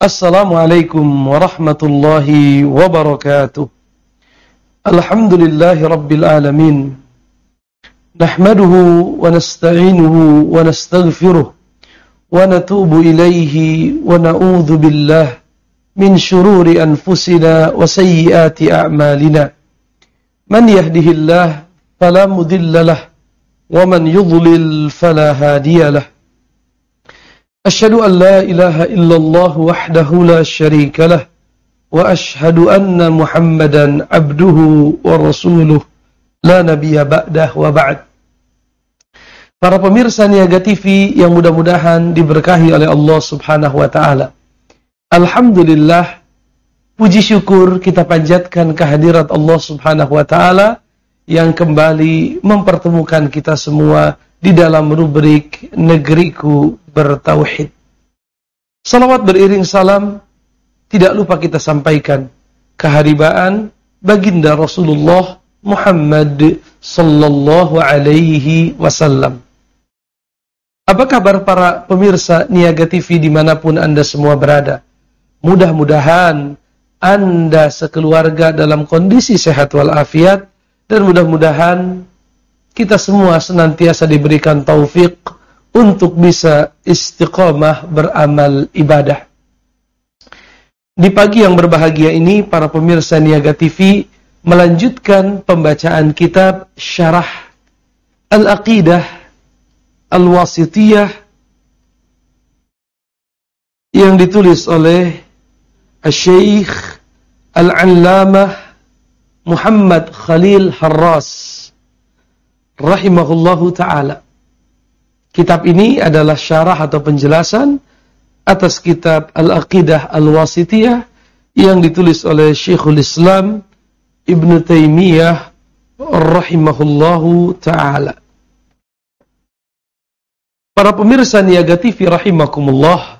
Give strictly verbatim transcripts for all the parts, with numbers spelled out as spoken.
Assalamualaikum warahmatullahi wabarakatuh. Alhamdulillahi rabbil alamin. Nahmaduhu wa nasta'inuhu wa nastaghfiruh wa natubu ilayhi wa na'udzu billah min shururi anfusina wa sayyiati a'malina. Man yahdihillah fala mudilla lah wa man yudlil fala hadiya lah. Asyhadu an la ilaha illallah wahdahu la syarika lah wa asyhadu anna Muhammadan abduhu wa rasuluh la nabiyya ba'dah wa ba'd. Para pemirsa Niaga T V yang mudah-mudahan diberkahi oleh Allah Subhanahu wa taala. Alhamdulillah, puji syukur kita panjatkan kehadirat Allah Subhanahu wa taala yang kembali mempertemukan kita semua di dalam rubrik Negeriku Bertauhid. Salawat beriring salam tidak lupa kita sampaikan keharibaan baginda Rasulullah Muhammad sallallahu alaihi wasallam. Apa kabar para pemirsa Niaga T V dimanapun Anda semua berada? Mudah-mudahan Anda sekeluarga dalam kondisi sehat walafiat, dan mudah-mudahan kita semua senantiasa diberikan taufik untuk bisa istiqamah beramal ibadah. Di pagi yang berbahagia ini, para pemirsa Niaga T V melanjutkan pembacaan kitab Syarah Al-Aqidah Al-Wasithiyah yang ditulis oleh Syekh Al-Allamah Muhammad Khalil Harras rahimahullahu ta'ala. Kitab ini adalah syarah atau penjelasan atas kitab Al-Aqidah Al-Wasithiyah yang ditulis oleh Syekhul Islam Ibn Taimiyah rahimahullahu ta'ala. Para pemirsa Niaga T V rahimakumullah,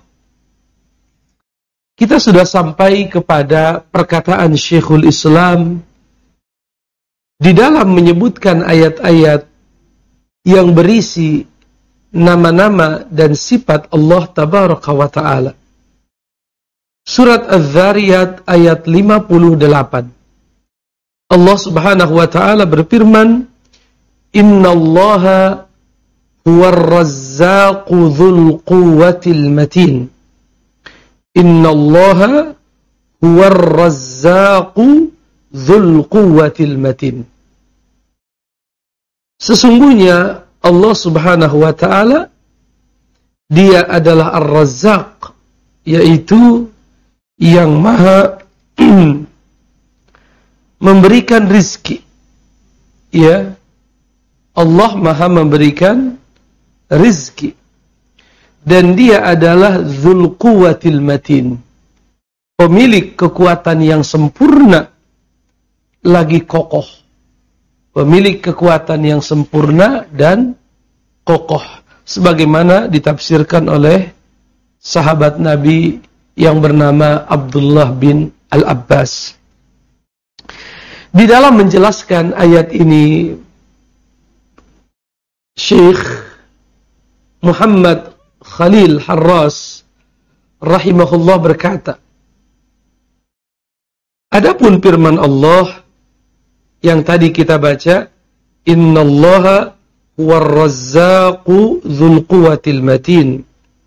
kita sudah sampai kepada perkataan Syekhul Islam di dalam menyebutkan ayat-ayat yang berisi nama-nama dan sifat Allah Tabaraka wa Ta'ala. Surat Az-Zariyat ayat lima puluh delapan. Allah Subhanahu wa Ta'ala berfirman, Innallaha huwar razzaqu dzul quwwatil matin. Innallaha huwar razzaqu dzul quwwatil matin. Sesungguhnya Allah Subhanahu wa Ta'ala, Dia adalah Ar-Razzaq, yaitu yang maha memberikan rizki. Ya, Allah maha memberikan rizki. Dan Dia adalah Dzul Quwwatil Matin, pemilik kekuatan yang sempurna lagi kokoh. Pemilik kekuatan yang sempurna dan kokoh, sebagaimana ditafsirkan oleh sahabat Nabi yang bernama Abdullah bin Al-Abbas. Di dalam menjelaskan ayat ini, Syekh Muhammad Khalil Harras rahimahullah berkata, adapun firman Allah yang tadi kita baca, Innallaha huwar razzaqu dzul quwwatil matin,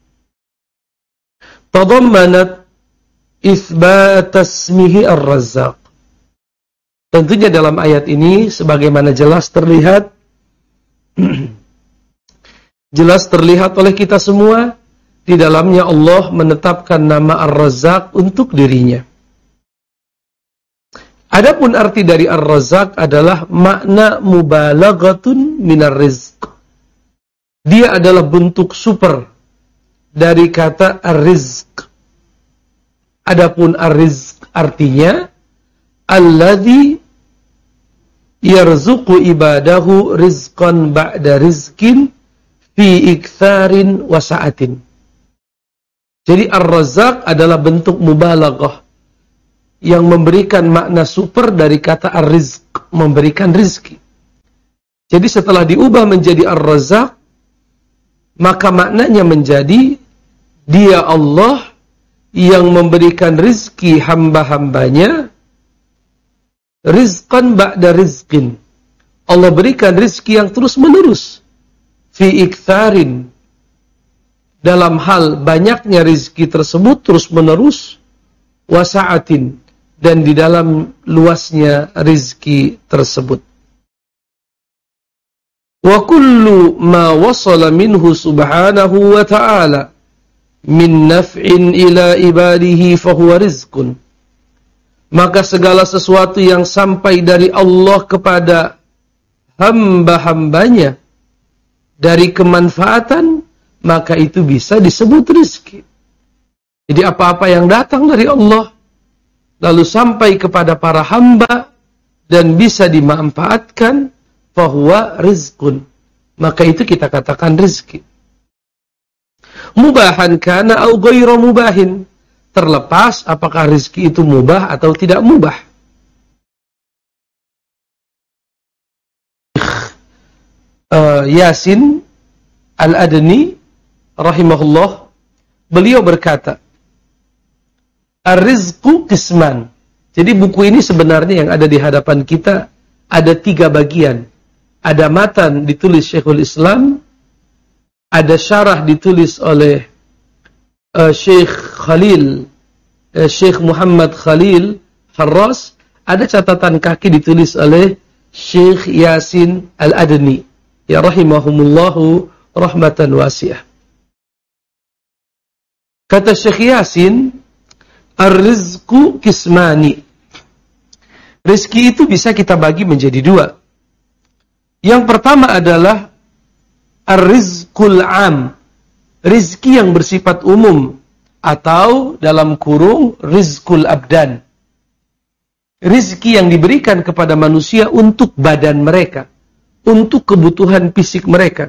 tadammanat itsbat ismihi ar-razzaq. Tentunya dalam ayat ini sebagaimana jelas terlihat jelas terlihat oleh kita semua, di dalamnya Allah menetapkan nama Ar-Razzaq untuk dirinya. Adapun arti dari Ar-Razzaq adalah makna mubalaghatun minar rizq. Dia adalah bentuk super dari kata ar-rizq. Adapun ar-rizq artinya alladzi yarzuqu ibadahu rizqan ba'da rizqin fi iktsarin wa sa'atin. Jadi Ar-Razzaq adalah bentuk mubalaghah yang memberikan makna super dari kata ar-rizq, memberikan rizki. Jadi setelah diubah menjadi Ar-Razzaq, maka maknanya menjadi Dia Allah yang memberikan rizki hamba-hambanya rizqan ba'da rizqin. Allah berikan rizki yang terus menerus. Fi iktharin, dalam hal banyaknya rizki tersebut terus menerus. Wasa'atin, dan di dalam luasnya rizki tersebut. Wa kullu ma wasala minhu subhanahu wa ta'ala min naf'in ila ibadihi fahuwa rizqun. Maka segala sesuatu yang sampai dari Allah kepada hamba-hambanya dari kemanfaatan, maka itu bisa disebut rizki. Jadi apa-apa yang datang dari Allah lalu sampai kepada para hamba dan bisa dimanfaatkan, fahuwa rizqun, maka itu kita katakan rizki. Mubahan kana au ghairu mubahin, terlepas apakah rizki itu mubah atau tidak mubah. Uh, Yasin Al-Adni rahimahullah, beliau berkata, Ar-rizqu qisman. Jadi buku ini sebenarnya yang ada di hadapan kita ada tiga bagian. Ada matan ditulis Syekhul Islam, ada syarah ditulis oleh uh, Syekh Khalil, uh, Syekh Muhammad Khalil Harras, ada catatan kaki ditulis oleh Syekh Yasin Al-Adni, ya rahimahumullahu rahmatan wasi'ah. Kata Syekh Yasin, ar-rizqu kismani. Rizki itu bisa kita bagi menjadi dua. Yang pertama adalah ar-rizqul am, rizki yang bersifat umum, atau dalam kurung rizqul abdan, rizki yang diberikan kepada manusia untuk badan mereka, untuk kebutuhan fisik mereka.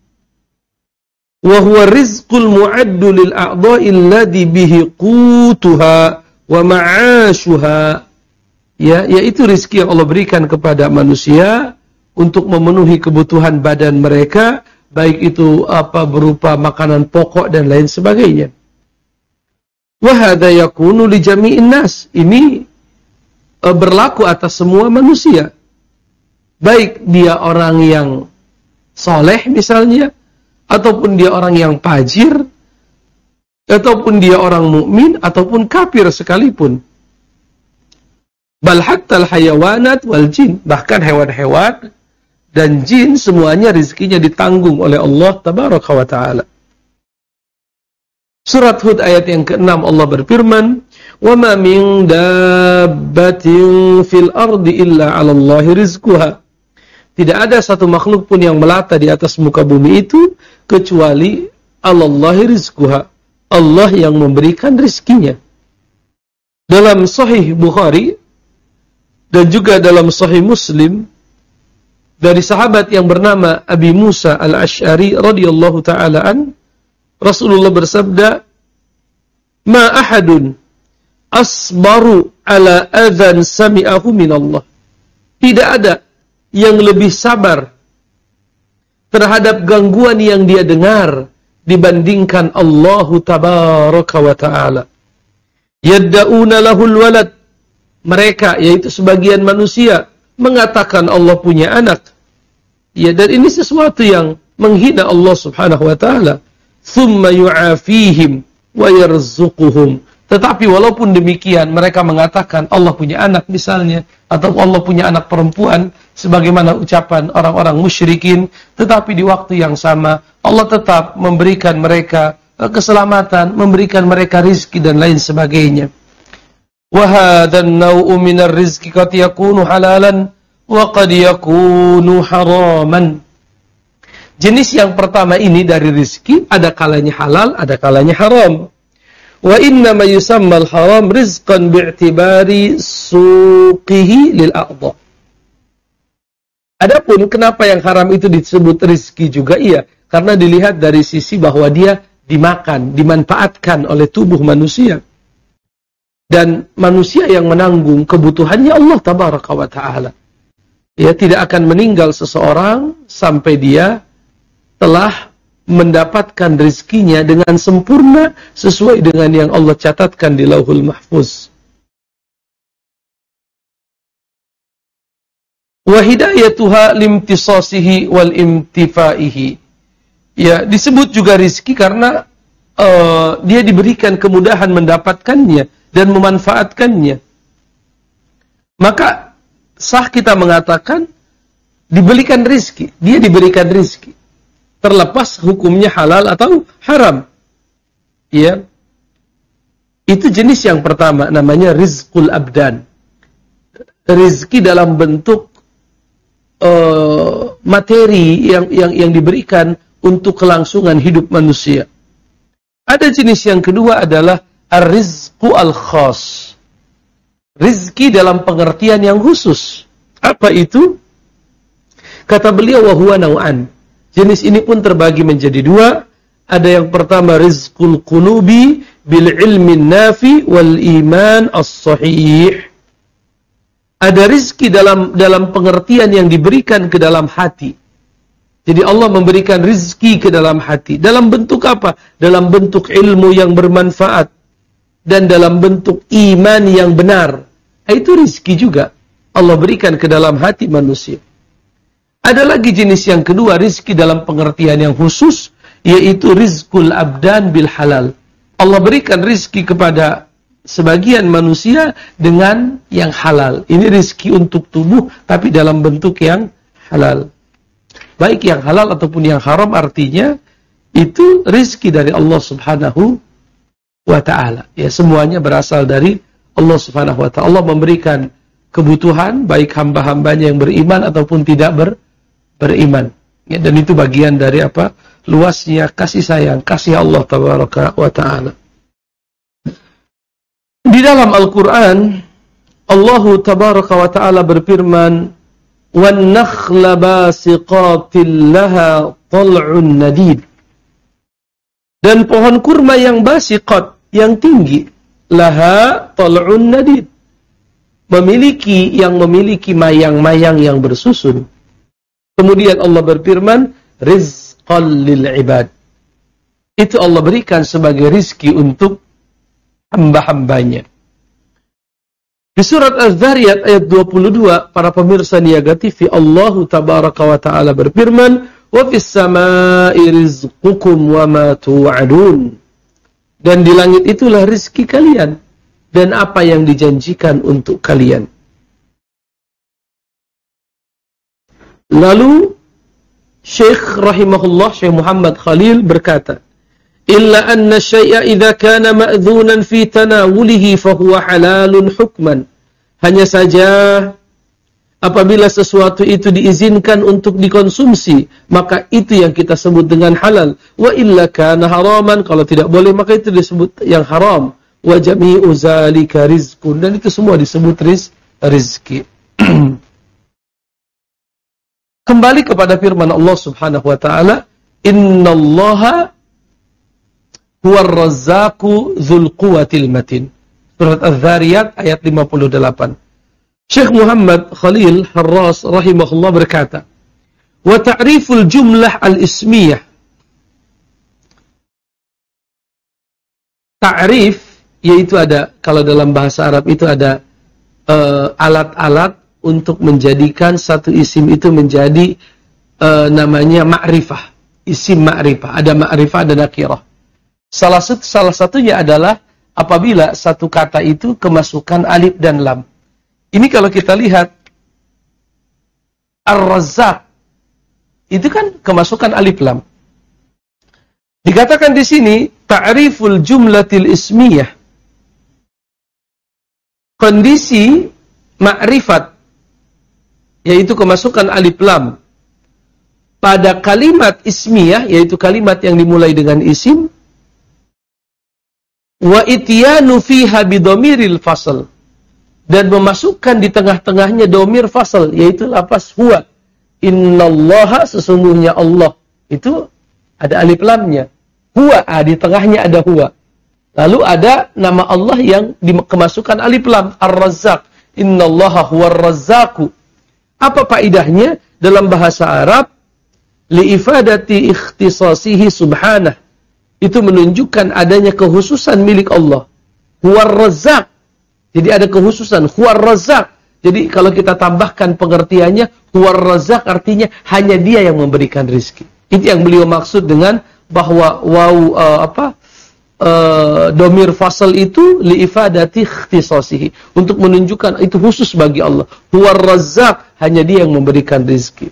Wa huwa rizqul mu'addu lil a'dha'i alladhi bihi qutuha wa ma'ashuha. Ya, yaitu rizki yang Allah berikan kepada manusia untuk memenuhi kebutuhan badan mereka, baik itu apa berupa makanan pokok dan lain sebagainya. Wa hadha yakunu li jami'in nas. Ini uh, berlaku atas semua manusia. Baik dia orang yang soleh misalnya, ataupun dia orang yang fajir, ataupun dia orang mukmin, ataupun kafir sekalipun. Bal hatta al-hayawanat wal jin, bahkan hewan-hewan dan jin semuanya rizkinya ditanggung oleh Allah tabaraka wa ta'ala. Surat Hud ayat yang keenam Allah berfirman, "Wa ma min dabbatin fil ardi illa 'ala Allahi rizquha." Tidak ada satu makhluk pun yang melata di atas muka bumi itu kecuali Allahi rizquha, Allah yang memberikan rizkinya. Dalam Sahih Bukhari dan juga dalam Sahih Muslim dari sahabat yang bernama Abi Musa Al-Asy'ari radhiyallahu taala an, Rasulullah bersabda, "Ma ahadun asbaru ala adhan sami'ahu min Allah." Tidak ada yang lebih sabar terhadap gangguan yang dia dengar dibandingkan Allah tabaraka wa ta'ala. Yadda'una lahul walad, mereka yaitu sebagian manusia mengatakan Allah punya anak. Ya, dan ini sesuatu yang menghina Allah subhanahu wa ta'ala. Thumma yu'afihim wa yarzuquhum. Tetapi walaupun demikian mereka mengatakan Allah punya anak misalnya, atau Allah punya anak perempuan, sebagaimana ucapan orang-orang musyrikin, tetapi di waktu yang sama Allah tetap memberikan mereka keselamatan, memberikan mereka rizki dan lain sebagainya. Wa hadzal naw'u minar rizqi qad yakunu halalan wa qad yakunu haraman. Jenis yang pertama ini dari rizki ada kalanya halal, ada kalanya haram. Wa inna ma yusamma al-haram rizqan bi'tibari suqihi lil a'dha. Adapun kenapa yang haram itu disebut rizki juga? Iya, karena dilihat dari sisi bahwa dia dimakan, dimanfaatkan oleh tubuh manusia. Dan manusia yang menanggung kebutuhannya Allah tabaraka wa ta'ala. Ya, tidak akan meninggal seseorang sampai dia telah mendapatkan rezekinya dengan sempurna sesuai dengan yang Allah catatkan di Lauhul Mahfuz. Wa hidayatuha limtisasihi wal imtifaihi. Ya, disebut juga rezeki karena uh, dia diberikan kemudahan mendapatkannya dan memanfaatkannya. Maka sah kita mengatakan diberikan rezeki, dia diberikan rezeki. Terlepas hukumnya halal atau haram. Ya. Itu jenis yang pertama, namanya rizqul abdan. Rezeki dalam bentuk uh, materi yang yang yang diberikan untuk kelangsungan hidup manusia. Ada jenis yang kedua adalah ar-rizqu al-khas. Rizki dalam pengertian yang khusus. Apa itu? Kata beliau, wa huwa naw'an. Jenis ini pun terbagi menjadi dua. Ada yang pertama rizqul qulubi bil ilmin nafi wal iman as-sahih. Ada rizki dalam dalam pengertian yang diberikan ke dalam hati. Jadi Allah memberikan rizki ke dalam hati. Dalam bentuk apa? Dalam bentuk ilmu yang bermanfaat. Dan dalam bentuk iman yang benar. Itu rizki juga. Allah berikan ke dalam hati manusia. Ada lagi jenis yang kedua, rizki dalam pengertian yang khusus. Yaitu rizqul abdan bil halal. Allah berikan rizki kepada sebagian manusia dengan yang halal. Ini rizki untuk tubuh, tapi dalam bentuk yang halal. Baik yang halal ataupun yang haram, artinya itu rizki dari Allah subhanahu wa ta'ala. Ya, semuanya berasal dari Allah subhanahu wa ta'ala. Allah memberikan kebutuhan, baik hamba-hambanya yang beriman ataupun tidak ber, beriman. Ya, dan itu bagian dari apa? Luasnya kasih sayang, kasih Allah tabaraka wa ta'ala. Di dalam Al-Quran, Allah tabaraka wa ta'ala berfirman, وَالنَّخْلَ بَاسِقَاتٍ لَهَا طَلْعٌ نَدِيدٌ. Dan pohon kurma yang basiqat, yang tinggi, laha tal'un nadid, memiliki yang memiliki mayang-mayang yang bersusun. Kemudian Allah berfirman, rizqan lil ibad. Itu Allah berikan sebagai rizki untuk hamba-hambanya. Di surat Az-Zariyat ayat dua puluh dua, para pemirsa Niaga T V, Allah tabaraka wa ta'ala berfirman, wa fis samaa'i rizqukum wa ma tu'adun. Dan di langit itulah rizki kalian dan apa yang dijanjikan untuk kalian. Lalu Syekh rahimahullah, Syekh Muhammad Khalil berkata, illa anna syai'a idza kana ma'dzunan fi tanawulihi fa huwa halalun hukman. Hanya saja apabila sesuatu itu diizinkan untuk dikonsumsi, maka itu yang kita sebut dengan halal. Wa illa kana haraman, kalau tidak boleh maka itu disebut yang haram. Wa jami'u zalika rizqun, dan itu semua disebut riz, rizki. Kembali kepada firman Allah Subhanahu wa taala, innallaha huwar razzaqu dzul quwwatil matin. Surat Az-Zariyat ayat lima puluh delapan. Syekh Muhammad Khalil Harras rahimahullah berkata, wa ta'riful jumlah al-ismiyah. Ta'rif, yaitu ada, kalau dalam bahasa Arab itu ada uh, alat-alat untuk menjadikan satu isim itu menjadi uh, namanya ma'rifah. Isim ma'rifah. Ada ma'rifah, ada nakirah. Salah, salah satunya adalah apabila satu kata itu kemasukan alif dan lam. Ini kalau kita lihat Ar-Razzaq itu kan kemasukan alif lam. Dikatakan di sini ta'riful jumlatil ismiyah. Kondisi ma'rifat, yaitu kemasukan alif lam pada kalimat ismiyah, yaitu kalimat yang dimulai dengan isim, wa ityanu fiha bidomiril fasl, dan memasukkan di tengah-tengahnya domir fasl, yaitu lafaz huwa. Innallaha, sesungguhnya Allah. Itu ada alif lamnya. Huwa, ah, di tengahnya ada huwa. Lalu ada nama Allah yang dikemasukan alif lam, Ar-Razzaq. Innallaha huwar razzaqu. Apa faedahnya? Dalam bahasa Arab, liifadati ikhtisasihi subhanah. Itu menunjukkan adanya kekhususan milik Allah. Huwar Razzaq. Jadi ada kekhususan. Huwar Razzaq. Jadi kalau kita tambahkan pengertiannya, Huwar Razzaq artinya hanya dia yang memberikan rizki. Itu yang beliau maksud dengan bahwa waw uh, apa uh, domir fasal itu liifadati ikhtisasihi, untuk menunjukkan itu khusus bagi Allah. Huwar Razzaq, hanya dia yang memberikan rizki.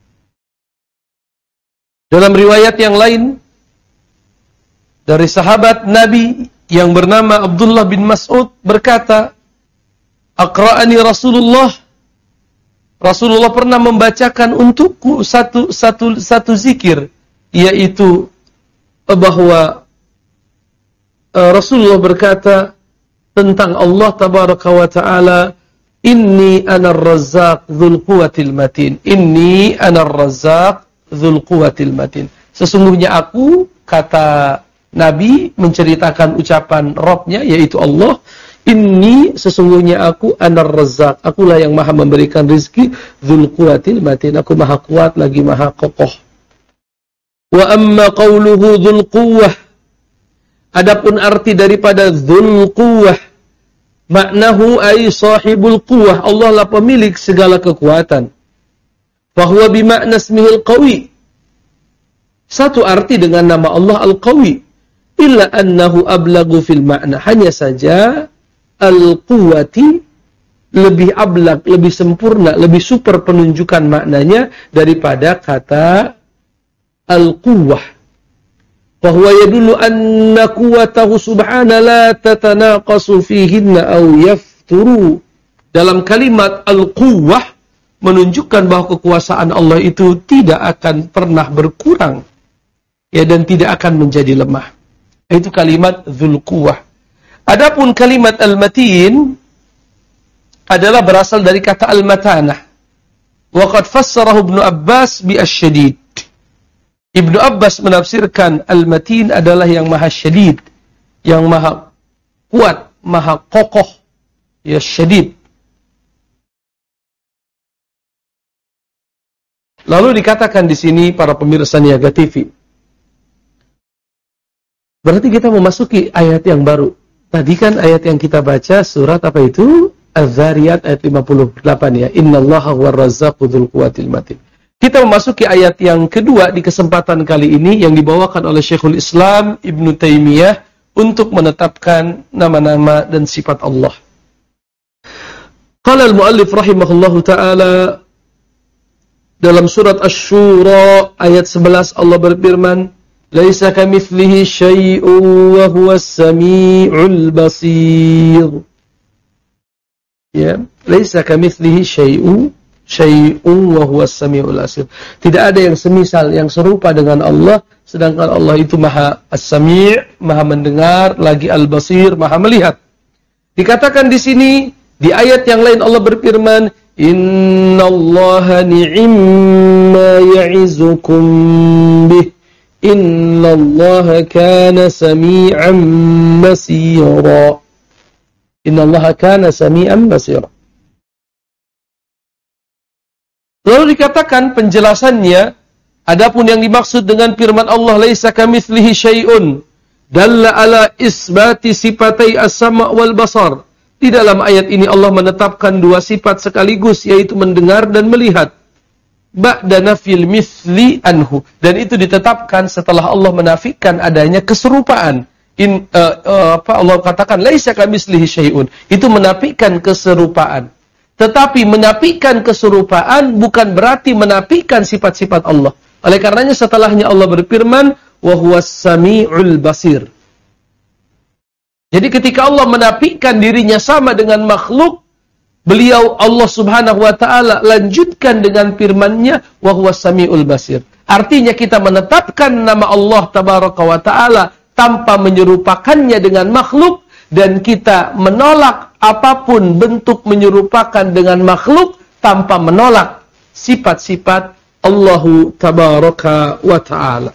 Dalam riwayat yang lain dari sahabat Nabi yang bernama Abdullah bin Mas'ud berkata, Aqra'ani Rasulullah. Rasulullah pernah membacakan untukku satu satu satu zikir, yaitu bahwa uh, Rasulullah berkata tentang Allah tabaraka wa taala, Inni anar razzaq dzul quwwatil matin. Inni anar razzaq dzul quwwatil matin. Sesungguhnya aku, kata Nabi menceritakan ucapan Rabb-nya, yaitu Allah, Inni, sesungguhnya aku, anar razzaq, akulah yang maha memberikan rizki, dzul quwwatil matin, aku maha kuat lagi maha kokoh. Wa amma qawluhu dzul quwwah, adapun arti daripada dzul quwwah, maknahu ay sahibul quwwah, Allah lah pemilik segala kekuatan. Fahuwa bimakna ismihil qawi, satu arti dengan nama Allah al-qawi. Illa annahu ablagu fil makna, hanya saja al-quwwati lebih ablag, lebih sempurna, lebih super penunjukan maknanya daripada kata al-quwwah. Fahuwa yadullu anna quwwatahu subhana la tatanaqasu fihinna aw yafturu. Dalam kalimat al-quwwah menunjukkan bahwa kekuasaan Allah itu tidak akan pernah berkurang, ya, dan tidak akan menjadi lemah. Itu kalimat dzul quwwah. Adapun kalimat al-matin adalah berasal dari kata al-matanah. Wa qad fassarahu Ibnu Abbas bi asy-syadid. Ibnu Abbas menafsirkan al-matin adalah yang maha syadid, yang maha kuat, maha kokoh, ya, syadid. Lalu dikatakan di sini para pemirsa Niaga T V, berarti kita memasuki ayat yang baru. Tadi kan ayat yang kita baca surat apa itu? Az-Zariyat ayat lima puluh delapan, ya. Innallaha huwar razzaqu dzul quwwatil matin. Kita memasuki ayat yang kedua di kesempatan kali ini yang dibawakan oleh Syekhul Islam Ibnu Taimiyah untuk menetapkan nama-nama dan sifat Allah. Qala al-muallif rahimahullahu taala dalam surat Asy-Syura ayat sebelas, Allah berfirman, Laisa kamitslihi syai'un wa huwas samii'ul basir. Ya, laisa kamitslihi syai'un syai'un wa huwas samii'ul basir. Tidak ada yang semisal, yang serupa dengan Allah, sedangkan Allah itu Maha As-Sami', Maha mendengar, lagi Al-Basir, Maha melihat. Dikatakan di sini, di ayat yang lain Allah berfirman, Innallaha ni'imma ya'izukum bih. Innallaha kana sami'an basira. Innallaha kana sami'an basira. Lalu dikatakan penjelasannya, adapun yang dimaksud dengan firman Allah laisa kamitslihi syai'un, dalla ala isbati sifatai as-sama' wal basar. Di dalam ayat ini Allah menetapkan dua sifat sekaligus, yaitu mendengar dan melihat. Ba'da nafil mithli anhu, dan itu ditetapkan setelah Allah menafikan adanya keserupaan. In, uh, uh, apa Allah katakan laisa kamitslihi syai'un, itu menafikan keserupaan. Tetapi menafikan keserupaan bukan berarti menafikan sifat-sifat Allah. Oleh karenanya setelahnya Allah berfirman wa huwas sami'ul basir. Jadi ketika Allah menafikan dirinya sama dengan makhluk, beliau Allah Subhanahu wa taala lanjutkan dengan firman-Nya wa huwas samiul basir. Artinya kita menetapkan nama Allah tabaraka wa taala tanpa menyerupakannya dengan makhluk, dan kita menolak apapun bentuk menyerupakan dengan makhluk tanpa menolak sifat-sifat Allahu tabaraka wa taala.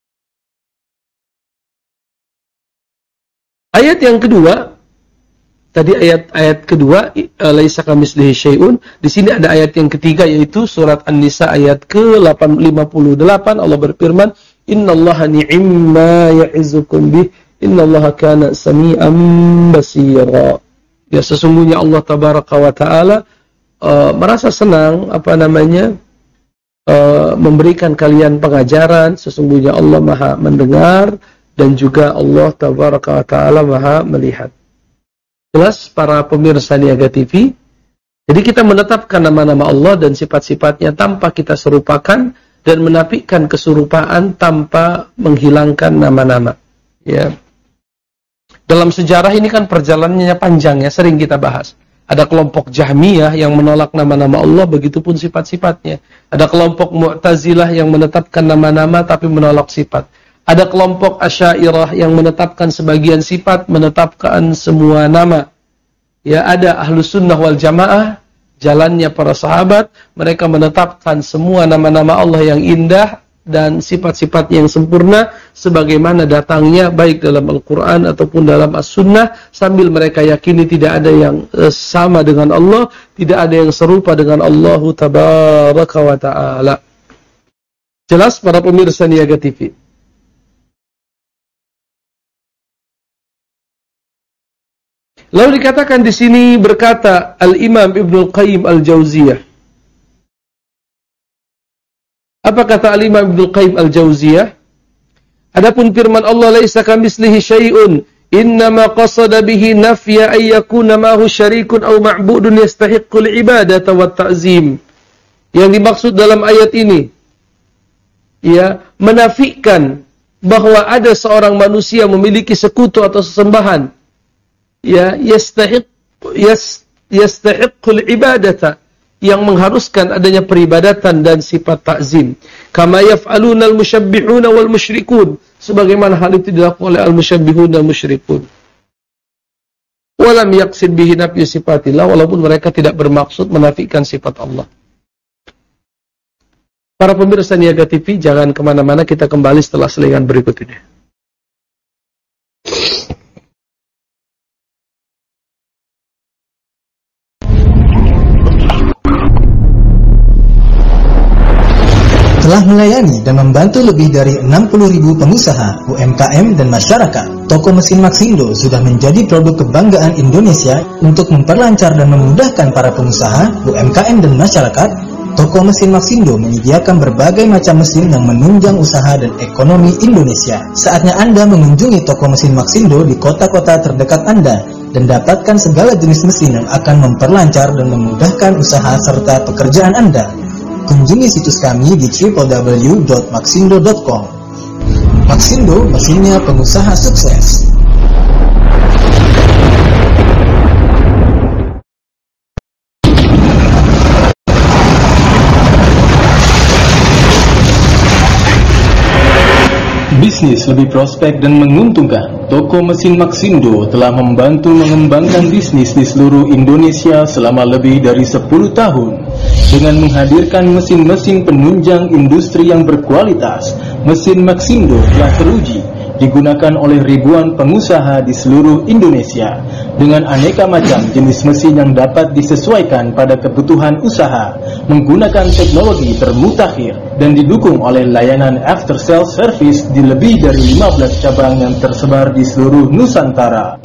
Ayat yang kedua Tadi ayat-ayat kedua, laisa kamitslihi syai'un. Di sini ada ayat yang ketiga, yaitu surat An-Nisa ayat ke lima puluh delapan. Allah berfirman, innallaha ni'imma ya'izukum bih, innallaha kana sami'an basira. Ya, sesungguhnya Allah tabaraka wa ta'ala uh, merasa senang, apa namanya, uh, memberikan kalian pengajaran. Sesungguhnya Allah maha mendengar, dan juga Allah tabaraka wa ta'ala maha melihat. Jelas para pemirsa Niaga T V. Jadi kita menetapkan nama-nama Allah dan sifat-sifatnya tanpa kita serupakan, dan menafikan keserupaan tanpa menghilangkan nama-nama. Ya. Dalam sejarah ini kan perjalanannya panjang ya, sering kita bahas. Ada kelompok Jahmiyah yang menolak nama-nama Allah, begitupun sifat-sifatnya. Ada kelompok Mu'tazilah yang menetapkan nama-nama tapi menolak sifat. Ada kelompok Asy'ariyah yang menetapkan sebagian sifat, menetapkan semua nama. Ya, ada Ahlus Sunnah wal Jamaah, jalannya para sahabat, mereka menetapkan semua nama-nama Allah yang indah dan sifat-sifat yang sempurna sebagaimana datangnya baik dalam Al-Qur'an ataupun dalam As-Sunnah, sambil mereka yakini tidak ada yang sama dengan Allah, tidak ada yang serupa dengan Allah tabaraka wa ta'ala. Jelas para pemirsa Niaga T V. Lalu dikatakan di sini, berkata Al-Imam Ibnul Qayyim Al-Jauziyah. Apa kata Al-Imam Ibnul Qayyim Al-Jauziyah? Adapun firman Allah, laisa kamitslihi syai'un, innama qasada bihi nafya ay yakuna ma'hu syarikun aw ma'budun yastahiqqul ibadata wat ta'zim. Yang dimaksud dalam ayat ini, ya, menafikan bahwa ada seorang manusia memiliki sekutu atau sesembahan, ya, yastahiq yas, yastahiqqul ibadata, yang mengharuskan adanya peribadatan dan sifat ta'zim. Kama yaf'aluna al-musyabbihuna wal musyrikun, sebagaimana hal itu dilakukan oleh al-musyabbihun dan musyrikun. Walam yaqsid bihi nafyu sifatillah, walaupun mereka tidak bermaksud menafikan sifat Allah. Para pemirsa Niaga T V, jangan kemana-mana, kita kembali setelah selingan berikut ini. Telah melayani dan membantu lebih dari enam puluh ribu pengusaha, U M K M, dan masyarakat. Toko mesin Maxindo sudah menjadi produk kebanggaan Indonesia. Untuk memperlancar dan memudahkan para pengusaha, U M K M, dan masyarakat, Toko mesin Maxindo menyediakan berbagai macam mesin yang menunjang usaha dan ekonomi Indonesia. Saatnya Anda mengunjungi toko mesin Maxindo di kota-kota terdekat Anda dan dapatkan segala jenis mesin yang akan memperlancar dan memudahkan usaha serta pekerjaan Anda. Kunjungi situs kami di w w w dot maxindo dot com. Maxindo, mesinnya pengusaha sukses. Bisnis lebih prospek dan menguntungkan. Toko mesin Maxindo telah membantu mengembangkan bisnis di seluruh Indonesia selama lebih dari sepuluh tahun. Dengan menghadirkan mesin-mesin penunjang industri yang berkualitas, mesin Maxindo telah teruji digunakan oleh ribuan pengusaha di seluruh Indonesia dengan aneka macam jenis mesin yang dapat disesuaikan pada kebutuhan usaha, menggunakan teknologi termutakhir dan didukung oleh layanan after sales service di lebih dari lima belas cabang yang tersebar di seluruh Nusantara.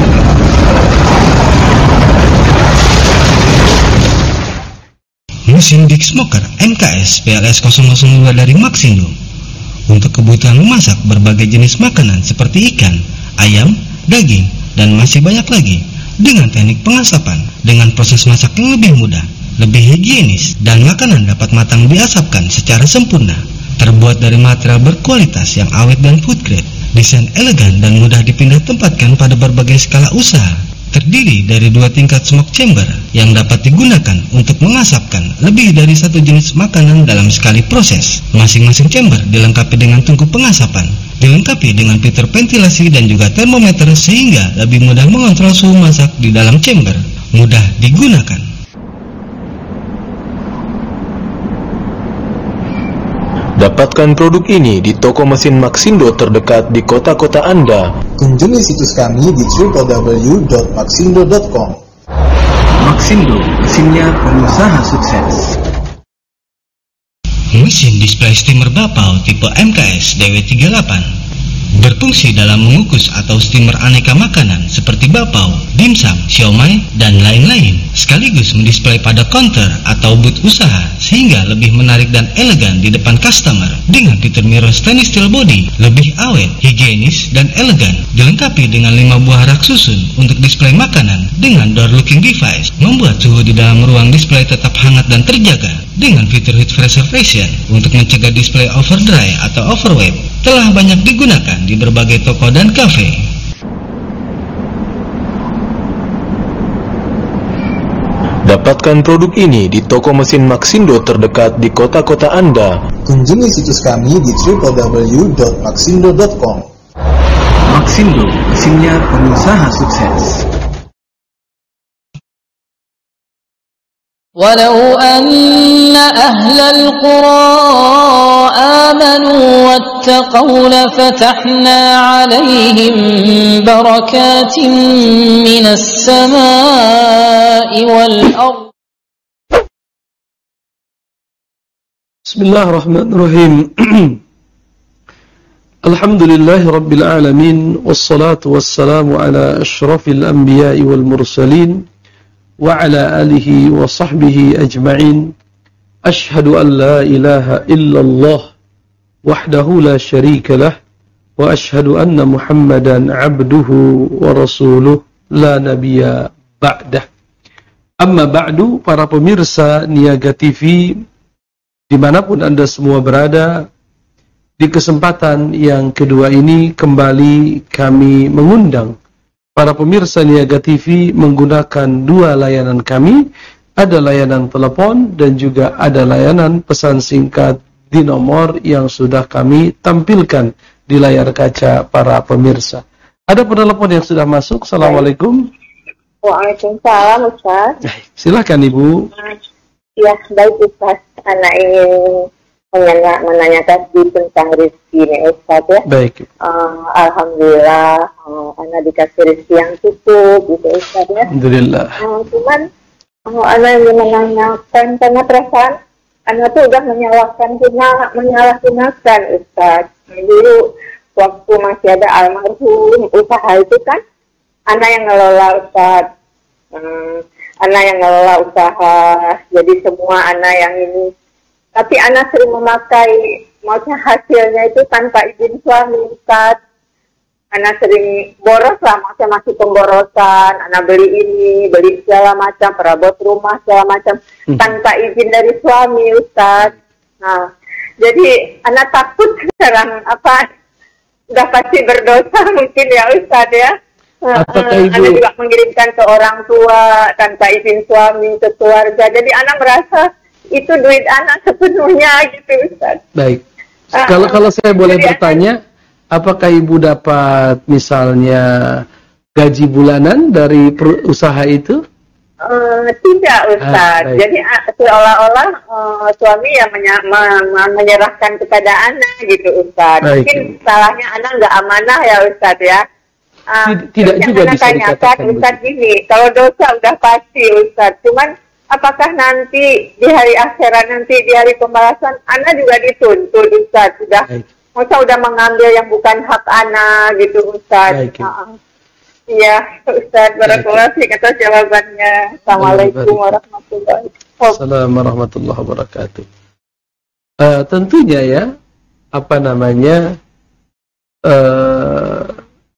Mesin Big Smoker M K S P L S nol nol dua dari Maxindo untuk kebutuhan memasak berbagai jenis makanan seperti ikan, ayam, daging, dan masih banyak lagi dengan teknik pengasapan dengan proses masak yang lebih mudah, lebih higienis, dan makanan dapat matang diasapkan secara sempurna. Terbuat dari material berkualitas yang awet dan food grade, desain elegan dan mudah dipindah tempatkan pada berbagai skala usaha. Terdiri dari dua tingkat smoke chamber yang dapat digunakan untuk mengasapkan lebih dari satu jenis makanan dalam sekali proses. Masing-masing chamber dilengkapi dengan tungku pengasapan, dilengkapi dengan fitur ventilasi dan juga termometer sehingga lebih mudah mengontrol suhu masak di dalam chamber. Mudah digunakan. Dapatkan produk ini di toko mesin Maxindo terdekat di kota-kota Anda. Kunjungi situs kami di w w w dot maxindo dot com. Maxindo, mesinnya pengusaha sukses. Mesin display steamer Bapau tipe M K S D W tiga puluh delapan berfungsi dalam mengukus atau steamer aneka makanan seperti bapau, dimsum, siomay, dan lain-lain, sekaligus mendisplay pada counter atau booth usaha sehingga lebih menarik dan elegan di depan customer. Dengan fitur mirror stainless steel body, lebih awet, higienis, dan elegan, dilengkapi dengan lima buah rak susun untuk display makanan dengan door looking device, membuat suhu di dalam ruang display tetap hangat dan terjaga. Dengan fitur heat preservation untuk mencegah display overdry atau overweight, telah banyak digunakan di berbagai toko dan kafe. Dapatkan produk ini di toko mesin Maxindo terdekat di kota-kota Anda. Kunjungi situs kami di w w w dot maxindo dot com. Maxindo, mesinnya pengusaha sukses. ولو أن أهل القرى آمنوا واتقوا لفتحنا عليهم بركات من السماء والأرض. بسم الله الرحمن الرحيم. الحمد لله رب العالمين والصلاة والسلام على أشرف الأنبياء والمرسلين وعلى آله وصحبه أجمعين. أشهد أن لا إله إلا الله وحده لا شريك له وأشهد أن محمدا عبده ورسوله لا نبي بعده. Amma ba'du, para pemirsa Niaga T V dimanapun Anda semua berada, di kesempatan yang kedua ini kembali kami mengundang para pemirsa Niaga T V menggunakan dua layanan kami. Ada layanan telepon dan juga ada layanan pesan singkat di nomor yang sudah kami tampilkan di layar kaca para pemirsa. Ada penelpon yang sudah masuk. Assalamualaikum. Waalaikumsalam, Ustaz. Silakan Ibu. Ya, baik Ustaz. Anak ingin menanya, menanyakan tentang rezeki nih Ustaz ya. Baik. Uh, Alhamdulillah, uh, anak dikasih rezeki yang cukup gitu Ustaz ya. Alhamdulillah. Uh, cuman uh, anak ingin menanyakan karena perasaan anak tuh udah menyalahkan guna, menyalahgunakan Ustaz. Dulu waktu masih ada almarhum usaha itu kan anak yang ngelola Ustaz. Hmm, anak yang ngelola usaha. Jadi semua anak yang ini. Tapi anak sering memakai, maksudnya hasilnya itu tanpa izin suami, Ustaz. Anak sering boros lah, maksudnya masih pemborosan. Anak beli ini, beli segala macam, perabot rumah, segala macam. Hmm. Tanpa izin dari suami, Ustaz. Nah, jadi anak takut sekarang, apa, udah pasti berdosa mungkin ya, Ustaz ya. Apakah Ibu... Anak juga mengirimkan ke orang tua, tanpa izin suami, ke keluarga. Jadi anak merasa itu duit anak sepenuhnya gitu Ustaz. Baik. Uh, kalau kalau saya boleh bertanya, anak, apakah Ibu dapat misalnya gaji bulanan dari usaha itu? Uh, tidak Ustaz. Ah, jadi uh, seolah-olah uh, suami yang menya- me- menyerahkan kepada anak gitu Ustaz. Baik. Mungkin salahnya anak nggak amanah ya Ustaz ya. Uh, tidak juga bisa dikatakan Ustaz gini, kalau dosa udah pasti Ustaz. Cuman apakah nanti di hari akhirat, nanti di hari pembalasan, anak juga dituntut Ustaz, sudah, masa udah mengambil yang bukan hak anak gitu Ustaz. Iya uh, Ustaz, barakallahu fiik atas jawabannya. Assalamualaikum warahmatullahi wabarakatuh. Assalamualaikum warahmatullahi wabarakatuh. Uh, tentunya ya, apa namanya, uh,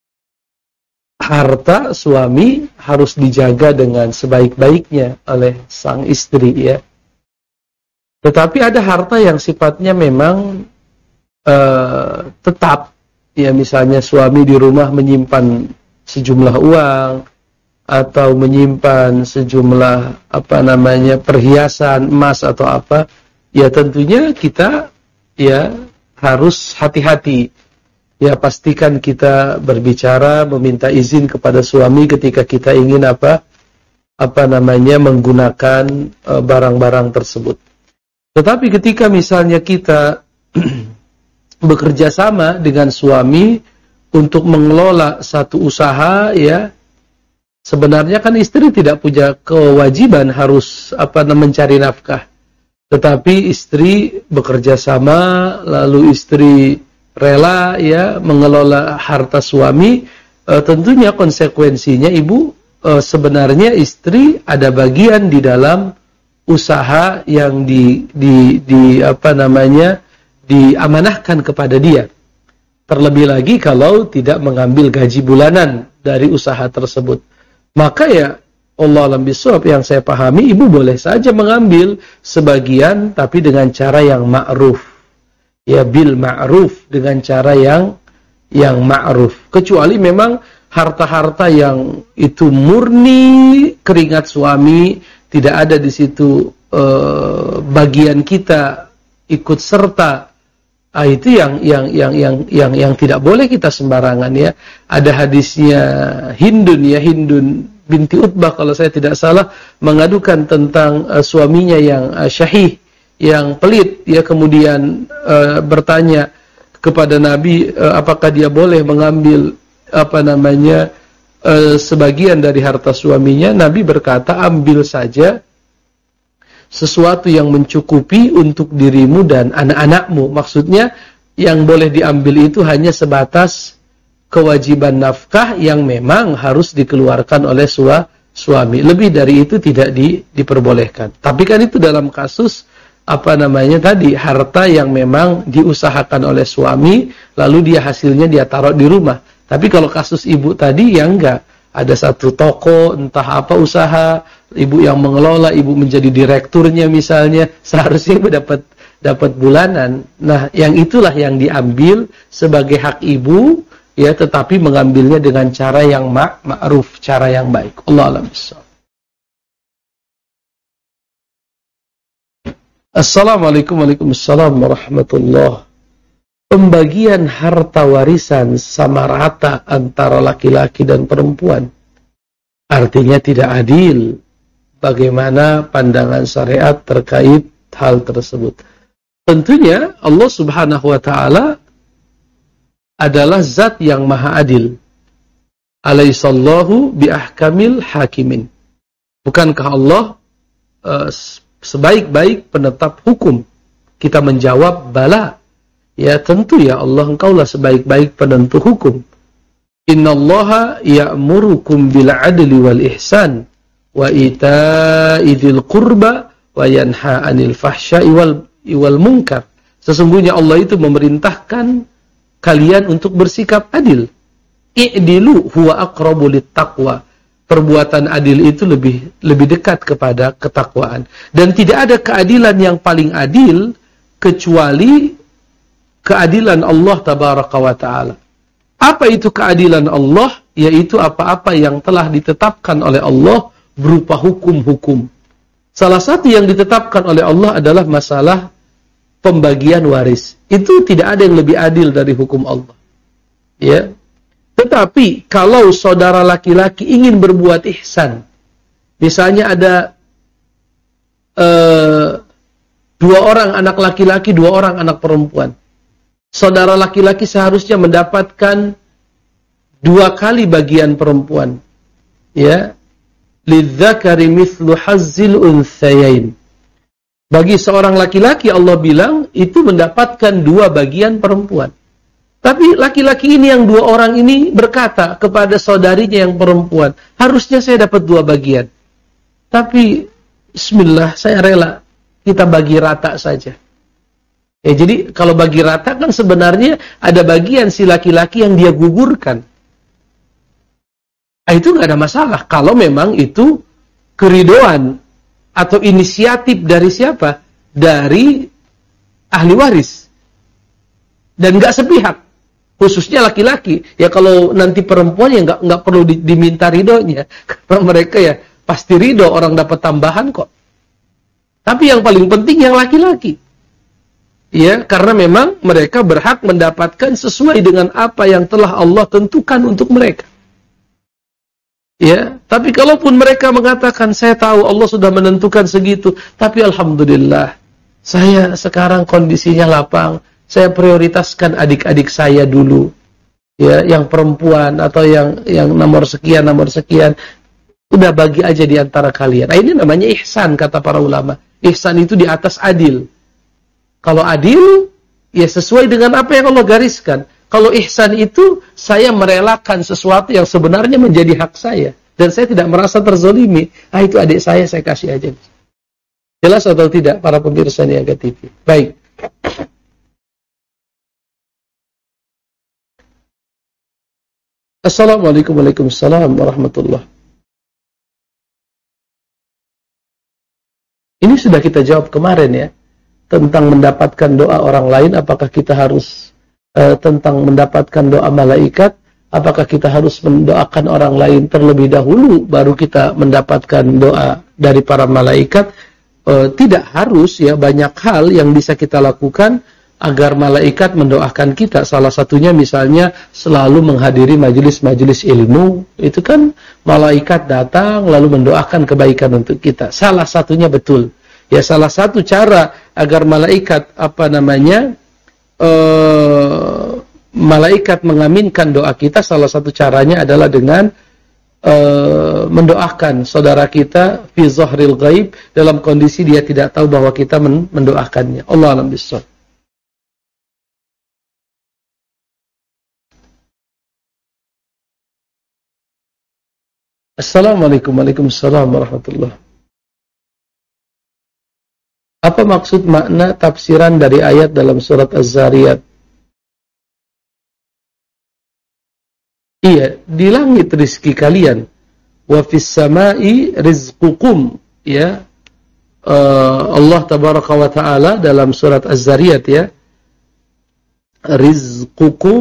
harta suami harus dijaga dengan sebaik-baiknya oleh sang istri ya. Tetapi ada harta yang sifatnya memang uh, tetap ya, misalnya suami di rumah menyimpan sejumlah uang atau menyimpan sejumlah apa namanya perhiasan emas atau apa, ya tentunya kita ya harus hati-hati. Ya pastikan kita berbicara, meminta izin kepada suami ketika kita ingin apa apa namanya menggunakan uh, barang-barang tersebut. Tetapi ketika misalnya kita bekerja sama dengan suami untuk mengelola satu usaha, ya, sebenarnya kan istri tidak punya kewajiban harus apa mencari nafkah. Tetapi istri bekerja sama, lalu istri rela, ya, mengelola harta suami, e, tentunya konsekuensinya ibu, e, sebenarnya istri ada bagian di dalam usaha yang di di di apa namanya diamanahkan kepada dia. Terlebih lagi kalau tidak mengambil gaji bulanan dari usaha tersebut. Maka ya Allah alam bisawab, yang saya pahami, ibu boleh saja mengambil sebagian tapi dengan cara yang ma'ruf. Ya, bil ma'ruf, dengan cara yang yang ma'ruf. Kecuali memang harta-harta yang itu murni keringat suami, tidak ada di situ eh, bagian kita ikut serta. Ah, itu yang yang yang yang yang yang tidak boleh kita sembarangan, ya. Ada hadisnya Hindun, ya, Hindun binti Utbah kalau saya tidak salah, mengadukan tentang uh, suaminya yang uh, syahih, yang pelit, ya, kemudian uh, bertanya kepada Nabi uh, apakah dia boleh mengambil apa namanya uh, sebagian dari harta suaminya. Nabi berkata, ambil saja sesuatu yang mencukupi untuk dirimu dan anak-anakmu. Maksudnya yang boleh diambil itu hanya sebatas kewajiban nafkah yang memang harus dikeluarkan oleh sua, suami. Lebih dari itu tidak di, diperbolehkan. Tapi kan itu dalam kasus apa namanya tadi, harta yang memang diusahakan oleh suami, lalu dia hasilnya dia taruh di rumah. Tapi kalau kasus ibu tadi, ya enggak. Ada satu toko, entah apa usaha, ibu yang mengelola, ibu menjadi direkturnya misalnya, seharusnya ibu dapat dapat bulanan. Nah, yang itulah yang diambil sebagai hak ibu, ya, tetapi mengambilnya dengan cara yang ma- ma'ruf, cara yang baik. Allah a'lam bishawab. Assalamualaikum warahmatullahi wabarakatuh. Pembagian harta warisan sama rata antara laki-laki dan perempuan artinya tidak adil. Bagaimana pandangan syariat terkait hal tersebut? Tentunya Allah Subhanahu wa taala adalah zat yang maha adil. Alaihissallahu biahkamil hakimin. Bukankah Allah uh, sebaik-baik penetap hukum? Kita menjawab, bala. Ya, tentu ya Allah, engkaulah sebaik-baik penentu hukum. Innallaha ya'murukum bil adli wal ihsan wa ita'i dzil qurba wa yanha 'anil fahsya'i wal wal munkar. Sesungguhnya Allah itu memerintahkan kalian untuk bersikap adil. I'dilu huwa aqrabu littaqwa. Perbuatan adil itu lebih lebih dekat kepada ketakwaan. Dan tidak ada keadilan yang paling adil kecuali keadilan Allah tabaraka wa ta'ala. Apa itu keadilan Allah? Yaitu apa-apa yang telah ditetapkan oleh Allah berupa hukum-hukum. Salah satu yang ditetapkan oleh Allah adalah masalah pembagian waris. Itu tidak ada yang lebih adil dari hukum Allah. Ya. Tetapi kalau saudara laki-laki ingin berbuat ihsan, misalnya ada uh, dua orang anak laki-laki, dua orang anak perempuan. Saudara laki-laki seharusnya mendapatkan dua kali bagian perempuan. Ya. Lidzakari mithlu hazzil unthayain. Bagi seorang laki-laki Allah bilang itu mendapatkan dua bagian perempuan. Tapi laki-laki ini yang dua orang ini berkata kepada saudarinya yang perempuan, harusnya saya dapat dua bagian. Tapi bismillah, saya rela kita bagi rata saja. Ya, jadi kalau bagi rata kan sebenarnya ada bagian si laki-laki yang dia gugurkan. Nah, itu nggak ada masalah kalau memang itu keridoan atau inisiatif dari siapa? Dari ahli waris. Dan nggak sepihak. Khususnya laki-laki. Ya kalau nanti perempuan ya nggak nggak perlu di, diminta ridhonya. Karena mereka ya pasti ridho, orang dapat tambahan kok. Tapi yang paling penting yang laki-laki. Ya, karena memang mereka berhak mendapatkan sesuai dengan apa yang telah Allah tentukan untuk mereka. Ya, tapi kalaupun mereka mengatakan, saya tahu Allah sudah menentukan segitu, tapi alhamdulillah, saya sekarang kondisinya lapang, Saya prioritaskan adik-adik saya dulu, ya, yang perempuan atau yang yang nomor sekian, nomor sekian. Udah bagi aja di antara kalian. Nah, ini namanya ihsan, kata para ulama. Ihsan itu di atas adil. Kalau adil, ya sesuai dengan apa yang Allah gariskan. Kalau ihsan itu, saya merelakan sesuatu yang sebenarnya menjadi hak saya. Dan saya tidak merasa terzolimi. Ah, itu adik saya, saya kasih aja. Jelas atau tidak para pemirsa Niaga T V? Baik. Assalamualaikum warahmatullahi wabarakatuh. Ini sudah kita jawab kemarin ya, tentang mendapatkan doa orang lain. Apakah kita harus uh, tentang mendapatkan doa malaikat? Apakah kita harus mendoakan orang lain terlebih dahulu baru kita mendapatkan doa dari para malaikat? Uh, tidak harus ya, banyak hal yang bisa kita lakukan agar malaikat mendoakan kita. Salah satunya misalnya selalu menghadiri majelis-majelis ilmu. Itu kan malaikat datang lalu mendoakan kebaikan untuk kita. Salah satunya betul. Ya, salah satu cara agar malaikat apa namanya uh, malaikat mengaminkan doa kita, salah satu caranya adalah dengan uh, mendoakan saudara kita fi zahril ghaib, dalam kondisi dia tidak tahu bahwa kita mendoakannya. Allah a'lam bishawab. Assalamualaikum warahmatullahi wabarakatuh. Apa maksud makna tafsiran dari ayat dalam surat Az-Zariyat? Iya, di langit rizki kalian. Wa fis samai rizqukum. Ya, uh, Allah tabaraka wa ta'ala dalam surat Az-Zariyat ya. Rizqukum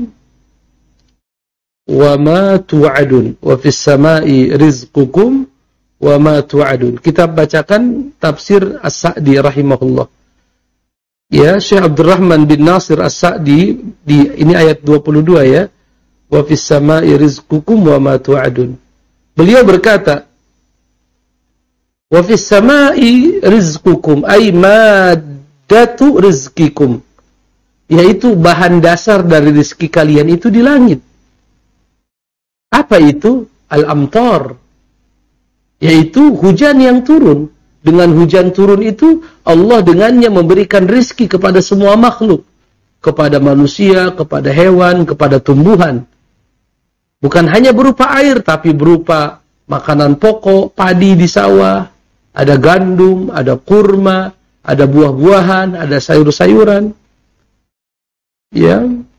wa ma tu'adun, wa fis samai rizqukum wa ma tu'adun. Kita bacakan tafsir As-Sa'di rahimahullah. Ya, Syekh Abdurrahman bin Nasir As-Sa'di di ini ayat dua puluh dua ya. Wa fis samai rizqukum wa ma tu'adun. Beliau berkata, wa fis samai rizqukum ay maddatu rizqikum. Yaitu bahan dasar dari rezeki kalian itu di langit. Apa itu? Al-amtar. Yaitu hujan yang turun. Dengan hujan turun itu, Allah dengannya memberikan rizki kepada semua makhluk. Kepada manusia, kepada hewan, kepada tumbuhan. Bukan hanya berupa air, tapi berupa makanan pokok, padi di sawah. Ada gandum, ada kurma, ada buah-buahan, ada sayur-sayuran. Ya.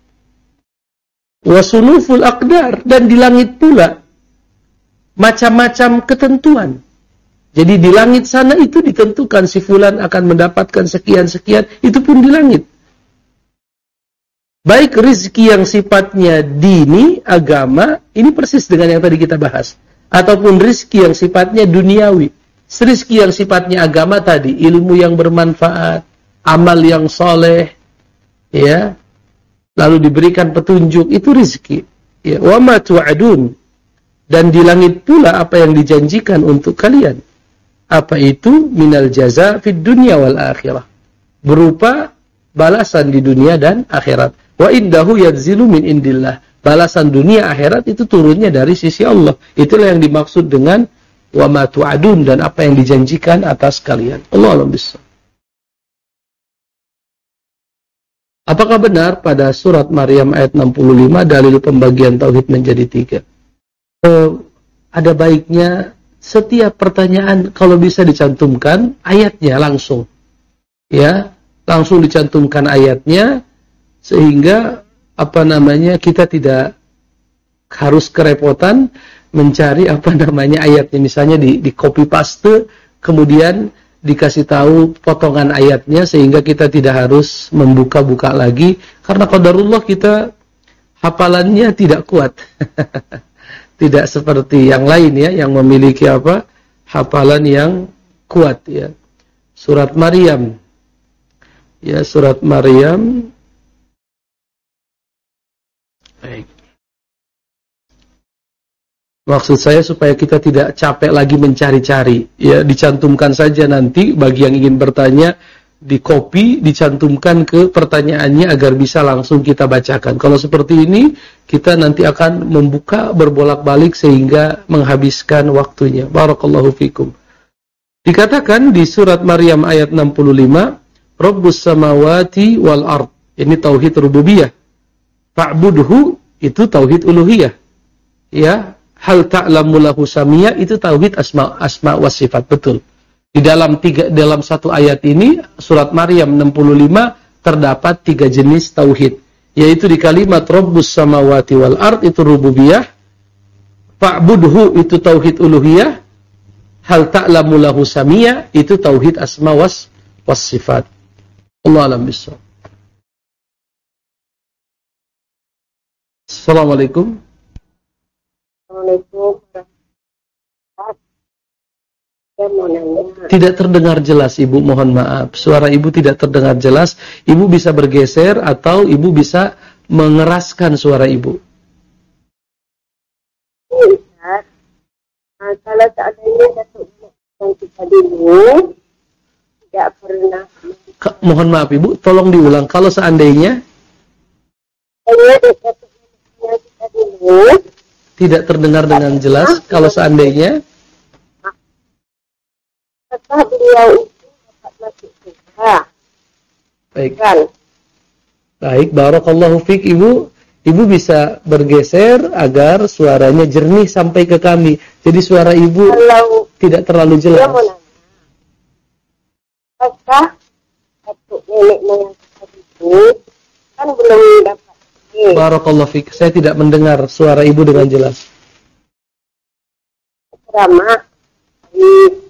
Wasunuful aqdar, dan di langit pula macam-macam ketentuan. Jadi di langit sana itu ditentukan si fulan akan mendapatkan sekian-sekian, itu pun di langit. Baik rizki yang sifatnya dini, agama, ini persis dengan yang tadi kita bahas. Ataupun rizki yang sifatnya duniawi. Rizki yang sifatnya agama tadi, ilmu yang bermanfaat, amal yang soleh, ya, lalu diberikan petunjuk, itu rizki. Ya, wa ma tu'adun. Dan di langit pula apa yang dijanjikan untuk kalian. Apa itu? Minal jaza fid dunya wal akhirah. Berupa balasan di dunia dan akhirat. Wa indahu yanzilu min indillah. Balasan dunia akhirat itu turunnya dari sisi Allah. Itulah yang dimaksud dengan wa ma tu'adun, dan apa yang dijanjikan atas kalian. Allah a'lam bishawab. Apakah benar pada surat Maryam ayat enam puluh lima dalil pembagian tauhid menjadi tiga? Uh, ada baiknya setiap pertanyaan kalau bisa dicantumkan ayatnya langsung. Ya, langsung dicantumkan ayatnya sehingga apa namanya kita tidak harus kerepotan mencari apa namanya ayatnya, misalnya di, di copy paste kemudian dikasih tahu potongan ayatnya sehingga kita tidak harus membuka-buka lagi, karena qadarullah kita hafalannya tidak kuat. Tidak seperti yang lain ya, yang memiliki apa? Hafalan yang kuat ya. Surat Maryam. Ya, surat Maryam. Baik. Maksud saya supaya kita tidak capek lagi mencari-cari. Ya, dicantumkan saja nanti bagi yang ingin bertanya di copy, dicantumkan ke pertanyaannya agar bisa langsung kita bacakan. Kalau seperti ini, kita nanti akan membuka berbolak-balik sehingga menghabiskan waktunya. Barakallahu fikum. Dikatakan di surat Maryam ayat enam puluh lima, Rabbus samawati wal ard. Ini tauhid rububiyah. Fa'budhu itu tauhid uluhiyah. Ya, hal ta'lamu lahu samiyya itu tauhid asma asma wa sifat, betul. Di dalam tiga dalam satu ayat ini surat Maryam enam puluh lima terdapat tiga jenis tauhid, yaitu di kalimat Rabbus samawati wal ard itu rububiyah, fa'budhu itu tauhid uluhiyah, hal ta'lamu lahu samiyya itu tauhid asma was was sifat. Allah alam bisawab. Assalamualaikum. Assalamualaikum. Tidak terdengar jelas, Ibu, mohon maaf. Suara Ibu tidak terdengar jelas. Ibu bisa bergeser atau Ibu bisa mengeraskan suara Ibu. Ustaz, nah, kalau seandainya Datuk yang kita dulu tidak pernah. Ka- mohon maaf Ibu, tolong diulang. Kalau seandainya Datuk yang kita dulu tidak terdengar dengan jelas, kalau seandainya setelah beliau itu dapat masuk surga. baik. Kan? Baik, barakallahu fiik Ibu. Ibu bisa bergeser agar suaranya jernih sampai ke kami. Jadi suara Ibu Kalau tidak terlalu jelas. dia mau nanya, apakah Datuk nenek moyang kita itu kan belum dapat ini. Barakallahu fiik. Saya tidak mendengar suara Ibu dengan jelas. Ceramah di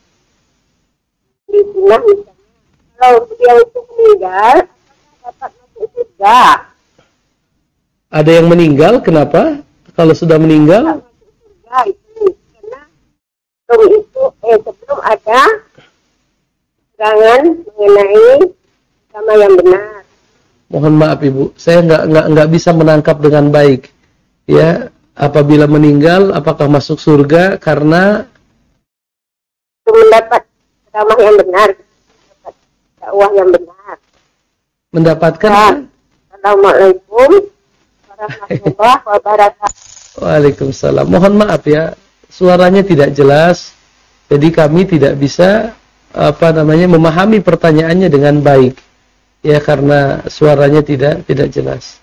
di sunnah misalnya. Kalau beliau itu meninggal, dapat masuk surga. Ada yang meninggal, kenapa? Kalau sudah meninggal, Masuk surga itu karena sebelum itu eh sebelum ada terangan mengenai agama yang benar. mohon maaf Ibu, saya nggak nggak nggak bisa menangkap dengan baik. Ya, apabila meninggal, apakah masuk surga karena Untuk mendapat agama yang benar, mendapat dakwah yang benar. mendapatkan? Ya. Assalamualaikum warahmatullahi wabarakatuh. Waalaikumsalam. Mohon maaf ya, suaranya tidak jelas, jadi kami tidak bisa apa namanya memahami pertanyaannya dengan baik. Ya, karena suaranya tidak tidak jelas.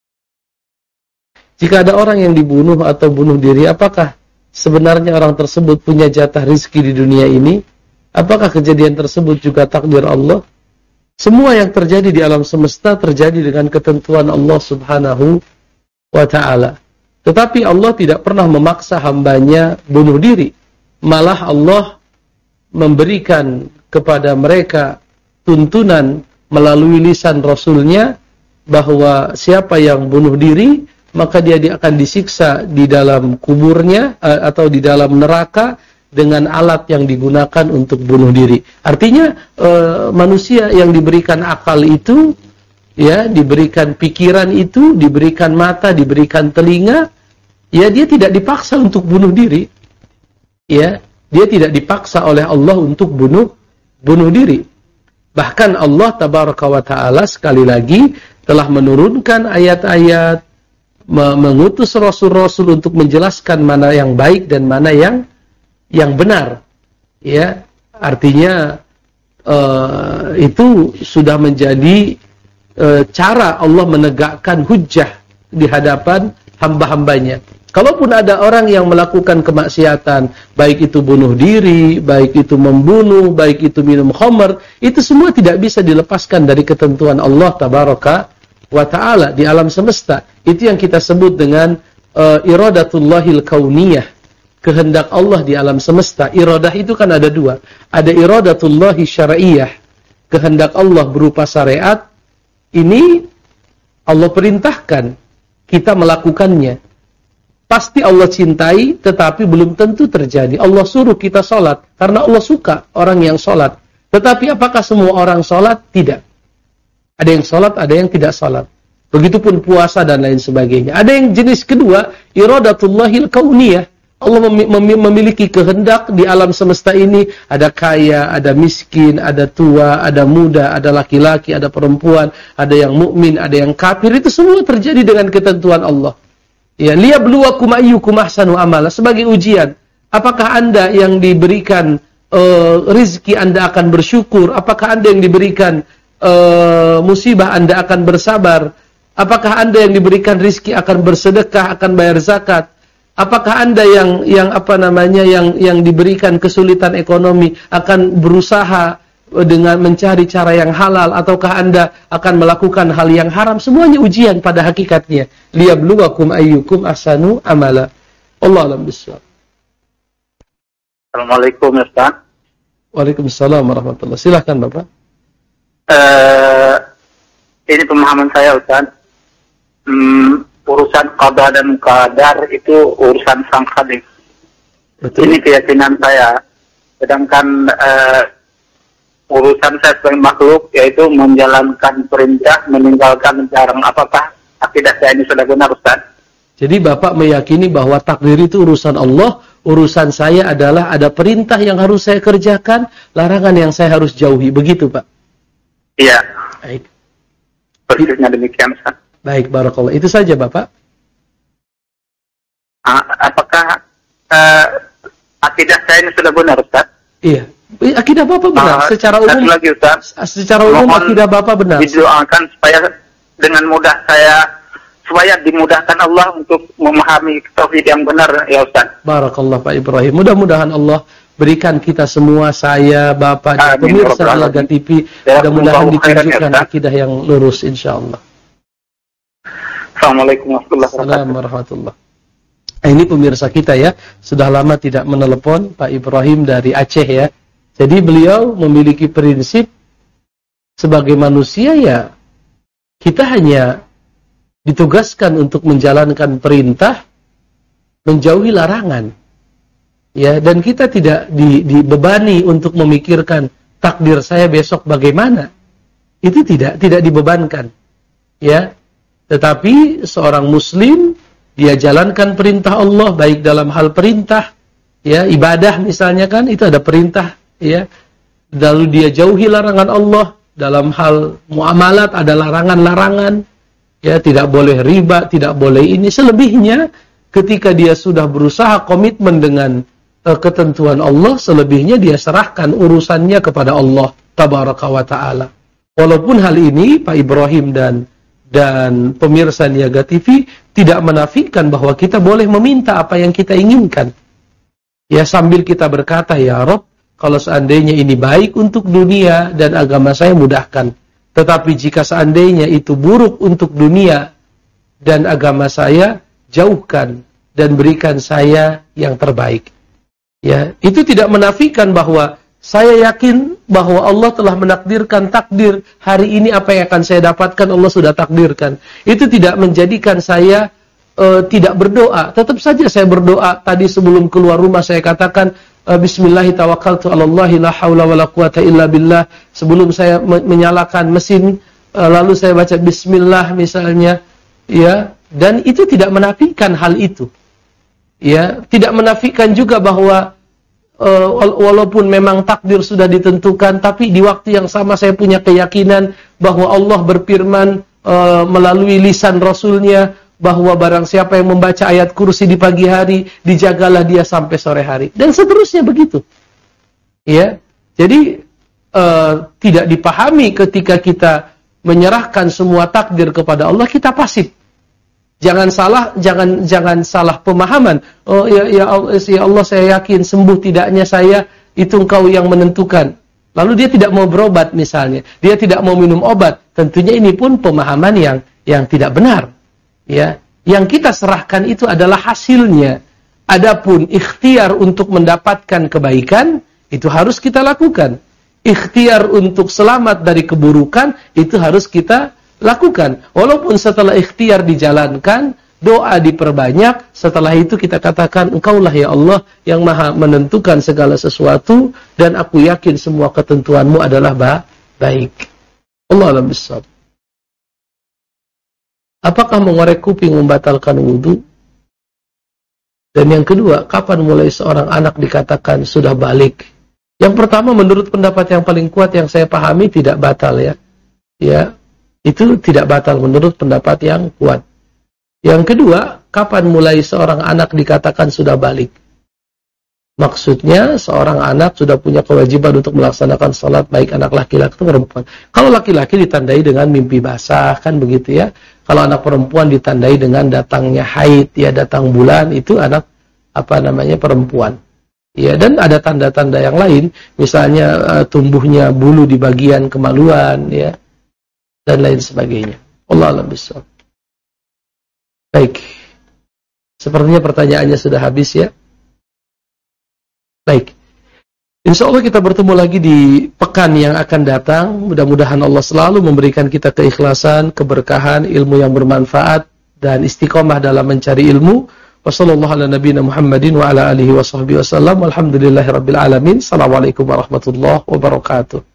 Jika ada orang yang dibunuh atau bunuh diri, apakah sebenarnya orang tersebut punya jatah rizki di dunia ini? Apakah kejadian tersebut juga takdir Allah? Semua yang terjadi di alam semesta terjadi dengan ketentuan Allah Subhanahu wa ta'ala. Tetapi Allah tidak pernah memaksa hambanya bunuh diri. Malah Allah memberikan kepada mereka tuntunan melalui lisan Rasulnya bahwa siapa yang bunuh diri, maka dia, dia akan disiksa di dalam kuburnya atau di dalam neraka dengan alat yang digunakan untuk bunuh diri. Artinya e, manusia yang diberikan akal itu, ya, diberikan pikiran itu, diberikan mata, diberikan telinga, ya, dia tidak dipaksa untuk bunuh diri. Ya, dia tidak dipaksa oleh Allah untuk bunuh bunuh diri. Bahkan Allah Tabaraka wa Ta'ala sekali lagi telah menurunkan ayat-ayat, mengutus rasul-rasul untuk menjelaskan mana yang baik dan mana yang yang benar. Ya, artinya uh, itu sudah menjadi uh, cara Allah menegakkan hujjah di hadapan hamba-hambanya. Kalaupun ada orang yang melakukan kemaksiatan, baik itu bunuh diri, baik itu membunuh, baik itu minum khamr, itu semua tidak bisa dilepaskan dari ketentuan Allah Tabaraka wa Ta'ala di alam semesta. Itu yang kita sebut dengan uh, iradatullahil kauniyah, kehendak Allah di alam semesta. Iradah itu kan ada dua. Ada iradatullahi syar'iyah, kehendak Allah berupa syariat. Ini Allah perintahkan kita melakukannya. Pasti Allah cintai, tetapi belum tentu terjadi. Allah suruh kita sholat, karena Allah suka orang yang sholat. Tetapi apakah semua orang sholat? Tidak. Ada yang sholat, ada yang tidak sholat. Begitupun puasa dan lain sebagainya. Ada yang jenis kedua, iradatullahil kauniyah, Allah mem- mem- memiliki kehendak di alam semesta ini, ada kaya, ada miskin, ada tua, ada muda, ada laki-laki, ada perempuan, ada yang mukmin, ada yang kafir, itu semua terjadi dengan ketentuan Allah. Ya, liyabluwakum ayyukum ahsanu amala, sebagai ujian. Apakah Anda yang diberikan uh, rizki Anda akan bersyukur? Apakah Anda yang diberikan uh, musibah Anda akan bersabar? Apakah Anda yang diberikan rizki akan bersedekah, akan bayar zakat? Apakah Anda yang yang apa namanya yang yang diberikan kesulitan ekonomi akan berusaha dengan mencari cara yang halal, ataukah Anda akan melakukan hal yang haram? Semuanya ujian pada hakikatnya. Liyabluwakum ayyukum ahsanu amala. Allah a'lam bishawab. Assalamualaikum Ustaz. Waalaikumsalam warahmatullahi. Silakan Bapak. Uh, ini pemahaman saya Ustaz. Hmm, urusan qada dan qadar itu urusan sang khalik. Betul. Ini keyakinan saya. Sedangkan uh, urusan saya sebagai makhluk yaitu menjalankan perintah, meninggalkan larang. Apakah akidah saya ini sudah benar Ustaz? Jadi Bapak meyakini bahwa takdir itu urusan Allah, urusan saya adalah ada perintah yang harus saya kerjakan, larangan yang saya harus jauhi. Begitu Pak? Iya. Baik. Persisnya demikian Ustaz. Baik, barakallah. Itu saja Bapak. Apakah uh, akidah saya ini sudah benar Ustaz? Iya. Akidah Bapak benar. Uh, secara umum, lagi, Ustaz. secara umum akidah Bapak benar. Didoakan supaya dengan mudah saya, supaya dimudahkan Allah untuk memahami tauhid yang benar ya Ustaz. Barakallah Pak Ibrahim. Mudah-mudahan Allah berikan kita semua, saya, Bapak, dan pemirsa Alaga T V, mudah-mudahan ditunjukkan akidah yang lurus insyaallah. Assalamualaikum warahmatullahi wabarakatuh. Ini pemirsa kita ya, sudah lama tidak menelepon Pak Ibrahim dari Aceh ya. Jadi beliau memiliki prinsip sebagai manusia ya, kita hanya ditugaskan untuk menjalankan perintah, menjauhi larangan. Ya, dan kita tidak di, dibebani untuk memikirkan takdir saya besok bagaimana. Itu tidak tidak dibebankan. Ya. Tetapi seorang muslim dia jalankan perintah Allah baik dalam hal perintah, ya, ibadah misalnya kan itu ada perintah, ya. Lalu dia jauhi larangan Allah dalam hal muamalat, ada larangan-larangan, ya, tidak boleh riba, tidak boleh ini. Selebihnya ketika dia sudah berusaha komitmen dengan uh, ketentuan Allah, selebihnya dia serahkan urusannya kepada Allah tabaraka wa taala. Walaupun hal ini Pak Ibrahim dan dan pemirsa Niaga T V tidak menafikan bahwa kita boleh meminta apa yang kita inginkan. Ya, sambil kita berkata, ya Rob, kalau seandainya ini baik untuk dunia dan agama saya, mudahkan. Tetapi jika seandainya itu buruk untuk dunia dan agama saya, jauhkan dan berikan saya yang terbaik. Ya, itu tidak menafikan bahwa saya yakin bahwa Allah telah menakdirkan takdir hari ini apa yang akan saya dapatkan Allah sudah takdirkan. Itu tidak menjadikan saya uh, tidak berdoa. Tetap saja saya berdoa. Tadi sebelum keluar rumah saya katakan uh, Bismillahi tawakkaltu ala Allahi la hawla wa la quwata illa billah. Sebelum saya me- menyalakan mesin uh, lalu saya baca Bismillah misalnya, ya, dan itu tidak menafikan hal itu. Ya, tidak menafikan juga bahwa Uh, walaupun memang takdir sudah ditentukan, tapi di waktu yang sama saya punya keyakinan bahwa Allah berfirman uh, melalui lisan Rasulnya bahwa barang siapa yang membaca ayat kursi di pagi hari, dijagalah dia sampai sore hari, dan seterusnya begitu. Ya, jadi uh, tidak dipahami ketika kita menyerahkan semua takdir kepada Allah, kita pasif. Jangan salah, jangan jangan salah pemahaman. Oh ya, ya Allah, ya Allah, saya yakin sembuh tidaknya saya itu Engkau yang menentukan. Lalu dia tidak mau berobat misalnya, dia tidak mau minum obat. Tentunya ini pun pemahaman yang yang tidak benar. Ya, yang kita serahkan itu adalah hasilnya. Adapun ikhtiar untuk mendapatkan kebaikan itu harus kita lakukan. Ikhtiar untuk selamat dari keburukan itu harus kita lakukan. Walaupun setelah ikhtiar dijalankan, doa diperbanyak, setelah itu kita katakan, Engkaulah ya Allah yang maha menentukan segala sesuatu, dan aku yakin semua ketentuanmu adalah ba- baik. Allah a'lam bishawab. Apakah mengorek kuping membatalkan wudu? Dan yang kedua, kapan mulai seorang anak dikatakan sudah balik? Yang pertama, menurut pendapat yang paling kuat yang saya pahami, tidak batal ya. Ya, itu tidak batal menurut pendapat yang kuat. Yang kedua, kapan mulai seorang anak dikatakan sudah balik? Maksudnya, seorang anak sudah punya kewajiban untuk melaksanakan salat, baik anak laki-laki atau perempuan. Kalau laki-laki ditandai dengan mimpi basah, kan begitu ya. Kalau anak perempuan ditandai dengan datangnya haid, ya datang bulan, itu anak apa namanya perempuan. Ya, dan ada tanda-tanda yang lain, misalnya uh, tumbuhnya bulu di bagian kemaluan, ya, dan lain sebagainya. Wallahu a'lam bishawab. Baik, sepertinya pertanyaannya sudah habis ya. Baik, insya Allah kita bertemu lagi di pekan yang akan datang. Mudah-mudahan Allah selalu memberikan kita keikhlasan, keberkahan, ilmu yang bermanfaat, dan istiqomah dalam mencari ilmu. Wassallallahu ala nabiyina Muhammadin wa ala alihi wa sahbihi wasallam. Walhamdulillahi rabbil alamin. Assalamualaikum warahmatullahi wabarakatuh.